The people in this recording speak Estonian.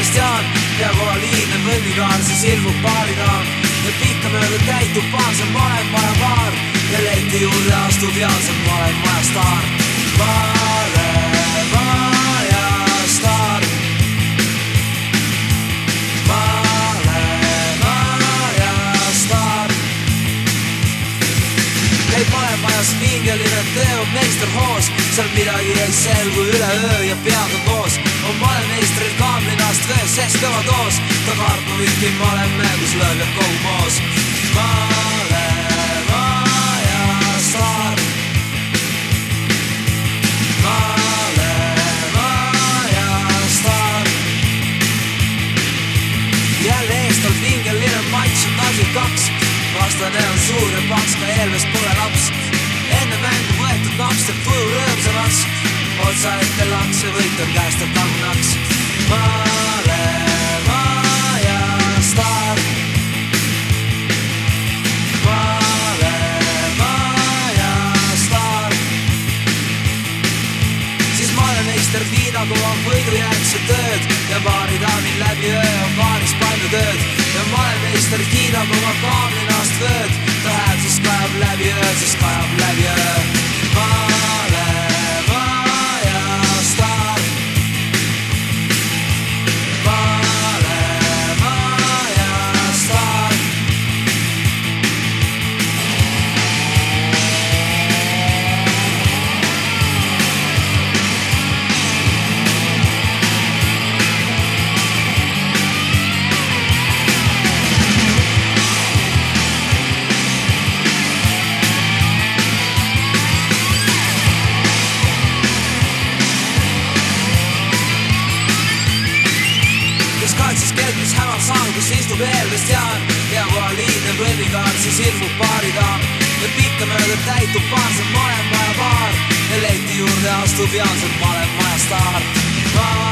vist Jaan ja kohe liidne võlvikaar, siis ilmub baaridaam ja pikkamööda täitub paar, see on Malemaja baar ja leti juurde astub Jaan, see on Malemaja staar. Malemaja staar, Malemaja staar. Käib Malemajas pingeline Teo meisterhoos, seal midagi ei selgu üleöö ja pead on koos. On malemeistril kaamlinast vees sees kõva doos, ta kaartma vihki Malemäe, kus lööb jääb kogu moos. Malemaja staar, Malemaja staar. Jälle eestal pingeline matš on asi 2, vastane on suur ja paks, ka eelvest pole laps. Enne mängu võetud naps teeb tuju rõõmsamaks, otsa ette laks ja võit on käestab kagunaks. Malemaja staar, Malemaja staar. Siis malemeister Tiinaga on võidujärgse tööd ja baaridaamil läbi öö on baaris palju tööd ja malemeister Tiinaga oma kaamlinast vööd, ta hääl siis kajab läbi öö, siis kajab läbi öö. Malemaja staar, Malemaja staar. Kus istub eelvest Jaan ja kohe liidne võlvikaar, siis ilmub baaridaam ja pikkamööda täitub paar, see on Malemaja baar ja leti juurde astub Jaan, see on Malemaja staar.